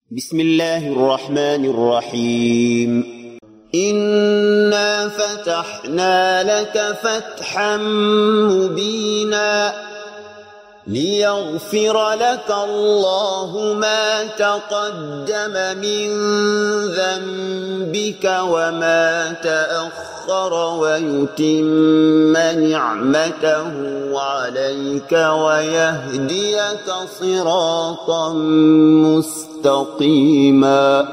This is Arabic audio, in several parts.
بسم الله الرحمن الرحيم إنا فتحنا لك فتحا مبينا ليغفر لك الله ما تقدم من ذنبك وما تأخر ويتم نعمته عليك ويهديك صراطا مستقيما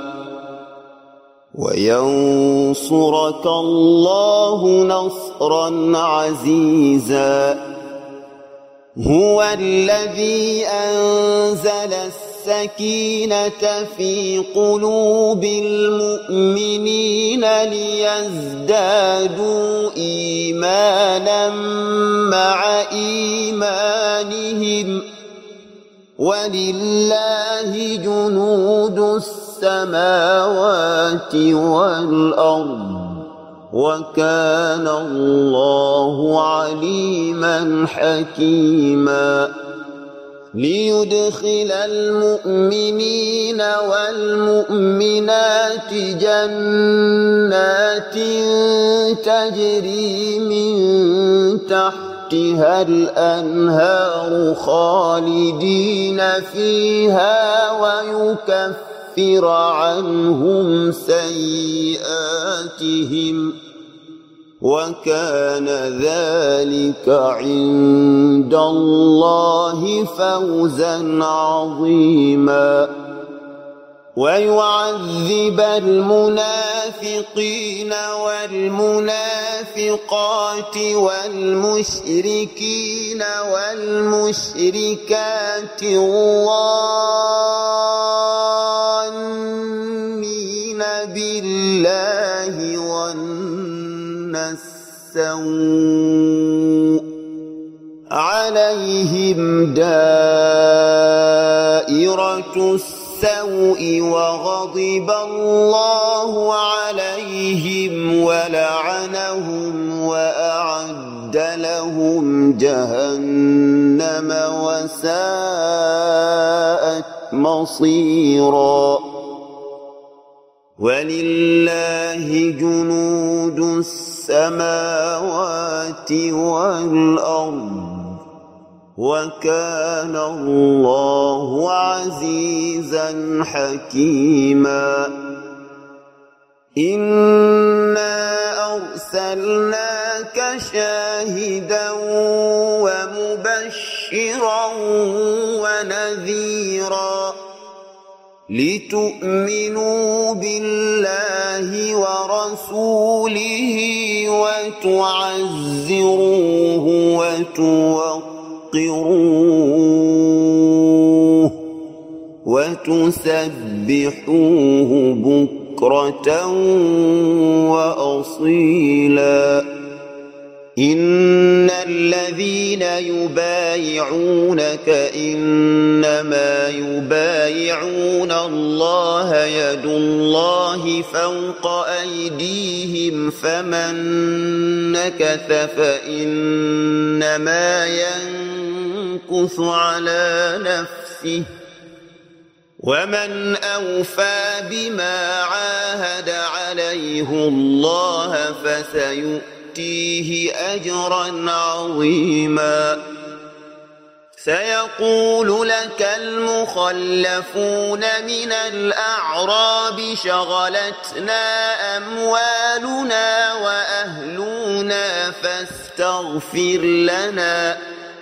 وينصرك الله نصرا عزيزا هو الذي أنزل السكينة في قلوب المؤمنين ليزدادوا إيمانا مع إيمانهم ولله جنود السماوات والأرض وكان الله عليما حكيما ليدخل المؤمنين والمؤمنات جنات تجري من تحتها الأنهار خالدين فيها ويكفر عنهم سيئاتهم وكان ذلك عند الله فوزا عظيما ويعذب المنافقين والمنافقات والمشركين والمشركات الظانين بالله السوء عليهم دائرة السوء وغضب الله عليهم ولعنهم وأعد لهم جهنم وساءت مصيرا ولله جنود السماوات والأرض وكان الله عزيزا حكيما إنا أرسلناك شاهدا ومبشرا ونذيرا لتؤمنوا بالله ورسوله وتعزروه وتوقروه وتسبحوه بكرة وأصيلا إن الذين يبايعونك إنما يبايعون الله يد الله فوق أيديهم فمن نكث فإنما ينكث على نفسه ومن أوفى بما عاهد عليه الله فسيؤتيه أجرا عظيما سيقول لك المخلفون من الأعراب شغلتنا أموالنا وأهلنا فاستغفر لنا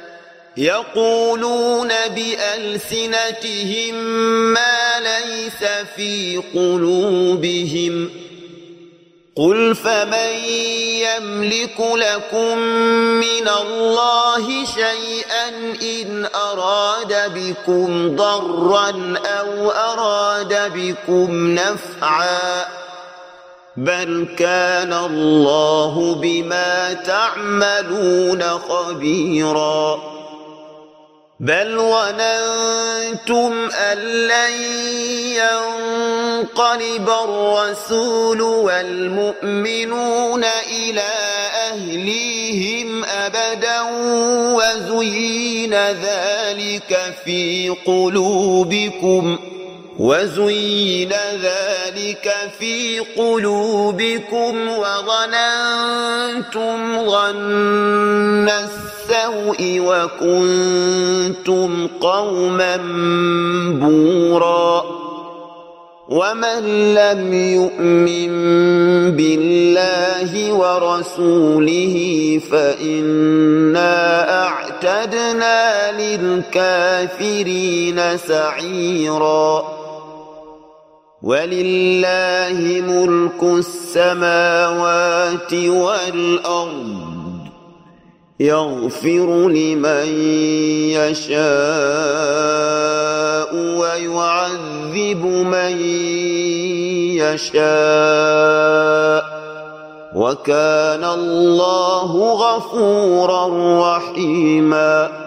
يقولون بألسنتهم ما ليس في قلوبهم قل فمن يملك لكم من الله شيئا إن أراد بكم ضرا أو أراد بكم نفعا بل كان الله بما تعملون خبيرا بل ظننتم أن لن ينقلب الرسول والمؤمنون إلى أهليهم أبدا وزين ذلك في قلوبكم وزين ذلك في قلوبكم وظننتم ظن السوء وكنتم قوما بورا ومن لم يؤمن بالله ورسوله فإنا أعتدنا للكافرين سعيرا ولله ملك السماوات والأرض يغفر لمن يشاء ويعذب من يشاء وكان الله غفورا رحيما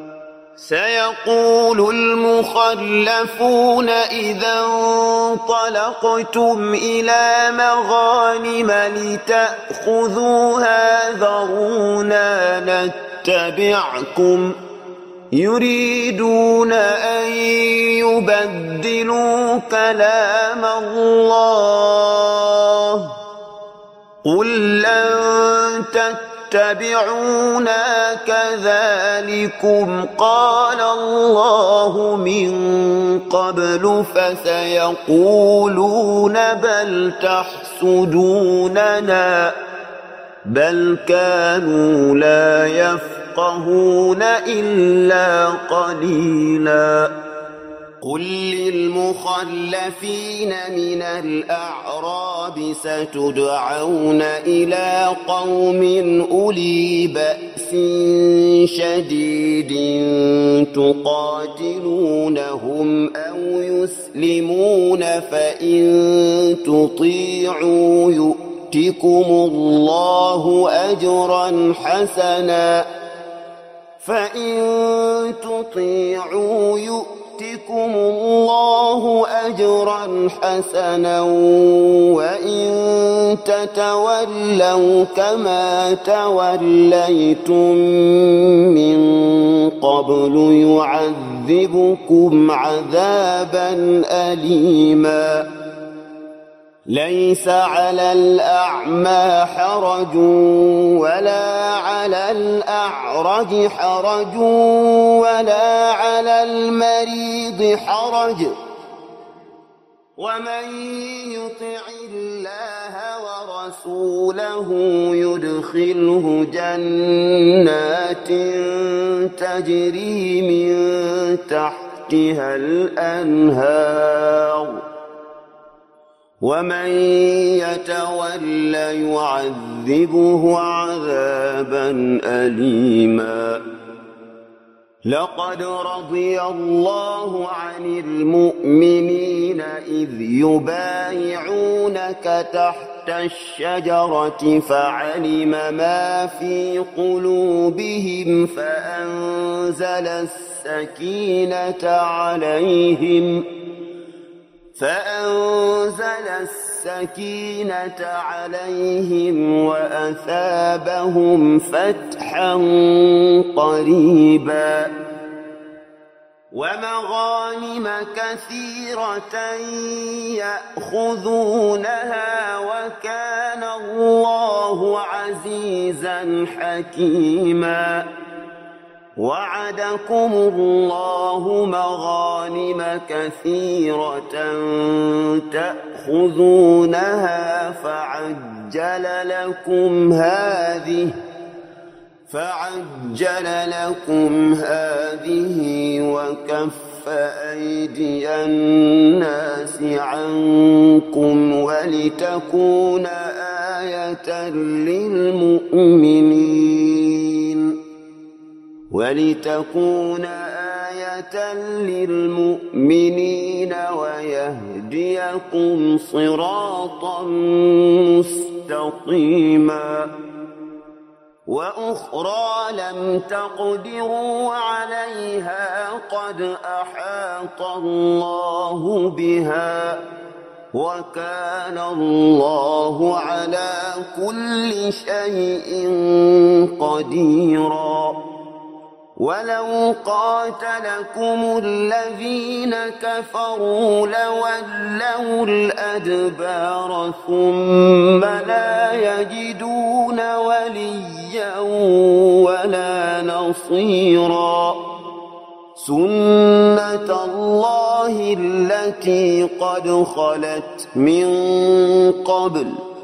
سيقول المخلفون إذا انطلقتم إلى مغانم لتأخذوها ذرونا نتبعكم يريدون أن يبدلوا كلام الله قل لن تتبعونا كذلكم قال الله من قبل فسيقولون بل تحسدوننا بل كانوا لا يفقهون إلا قليلا قل للمخلفين من الأعراب ستدعون إلى قوم أولي بأس شديد تقاتلونهم أو يسلمون فإن تطيعوا يؤتكم الله أجرا حسنا الله أجرا حسنا وإن تتولوا كما توليتم من قبل يعذبكم عذابا أليما ليس على الأعمى حرج ولا على الأعرج حرج ولا على المريض حرج ومن يطع الله ورسوله يدخله جنات تجري من تحتها الأنهار ومن يتول يعذبه عذابا أليما لقد رضي الله عن المؤمنين إذ يبايعونك تحت الشجرة فعلم ما في قلوبهم فأنزل السكينة عليهم وأثابهم فتحا قريبا ومغانم كثيرة يأخذونها وكان الله عزيزا حكيما وعدكم الله مغانم كثيرة تأخذونها فعجل لكم هذه وكف أيدي الناس عنكم ولتكون آية للمؤمنين ويهديكم صراطا مستقيما وأخرى لم تقدروا عليها قد أحاط الله بها وكان الله على كل شيء قديرا ولو قاتلكم الذين كفروا لولوا الأدبار ثم لا يجدون وليا ولا نصيرا سنة الله التي قد خلت من قبل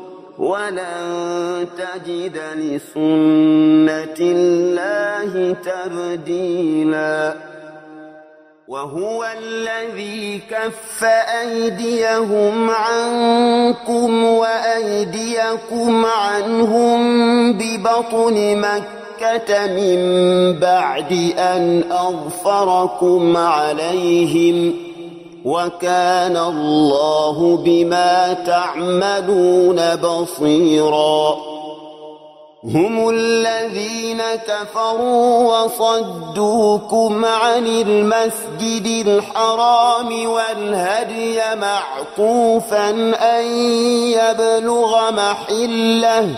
ولن تجد لسنة الله تبديلا وهو الذي كف أيديهم عنكم وأيديكم عنهم ببطن مكة من بعد أن أظفركم عليهم وكان الله بما تعملون بصيرا هم الذين كفروا وصدوكم عن المسجد الحرام والهدي معكوفا أن يبلغ محله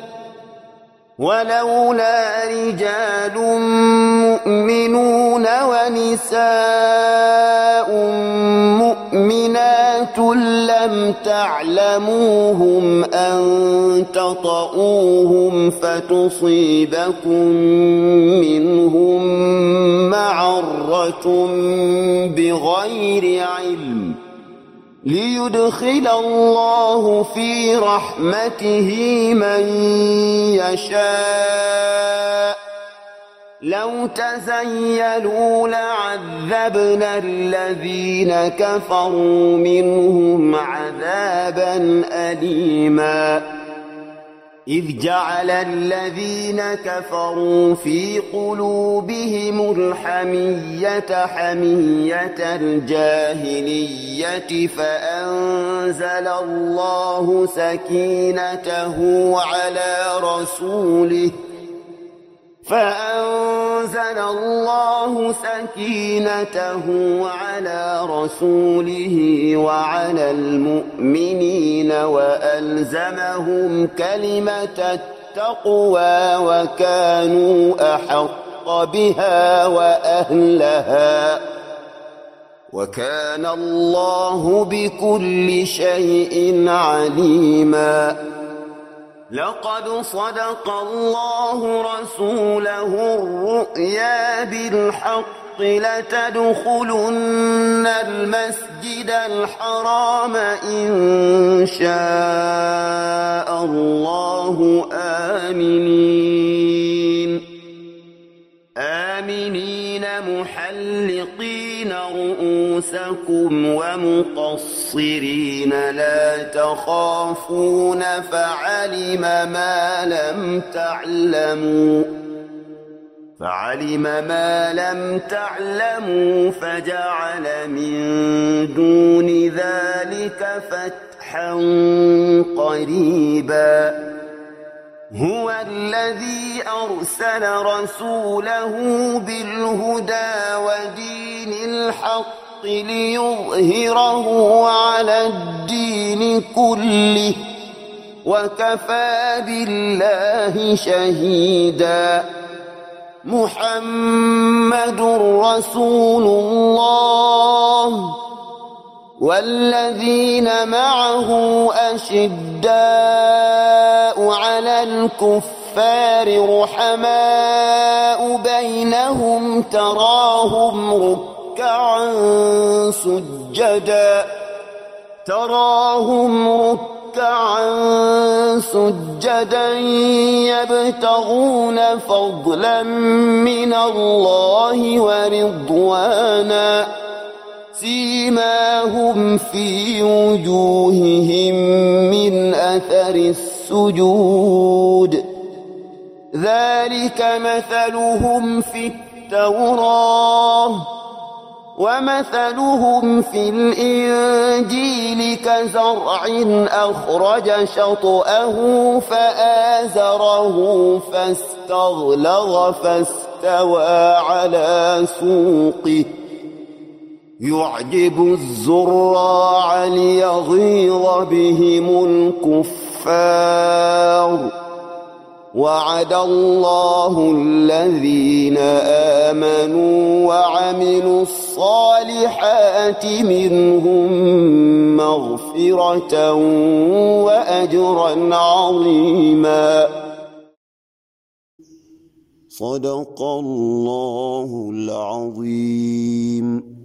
ولولا رجال مؤمنون ونساء مؤمنات لم تعلموهم أن تطؤوهم فتصيبكم منهم معرة بغير علم ليدخل الله في رحمته من يشاء لو تزيلوا لعذبنا الذين كفروا منهم عذابا أليما إذ جعل الذين كفروا في قلوبهم الحمية حمية الجاهلية فأنزل الله سكينته على رسوله وعلى المؤمنين وألزمهم كلمة التقوى وكانوا أحق بها وأهلها وكان الله بكل شيء عليما لقد صدق الله رسوله الرؤيا بالحق لتدخلن المسجد الحرام إن شاء الله آمنين محلقين رؤوسكم ومقصرين لا تخافون فعلم ما لم تعلموا فجعل من دون ذلك فتحا قريبا هو الذي أرسل رسوله بالهدى ودين الحق ليظهره على الدين كله وكفى بالله شهيدا محمد رسول الله والذين معه أشداء على الكفار رحماء بينهم تراهم ركعا سجدا يبتغون فضلا من الله ورضوانا سيماهم في وجوههم من أثر السجود ذلك مثلهم في التوراة ومثلهم في الإنجيل كزرع أخرج شطأه فآزره فاستغلظ فاستوى على سوقه يعجب الزراع ليغيظ بهم الكفار وعد الله الذين آمنوا وعملوا الصالحات منهم مغفرة وأجرا عظيما. صدق الله العظيم.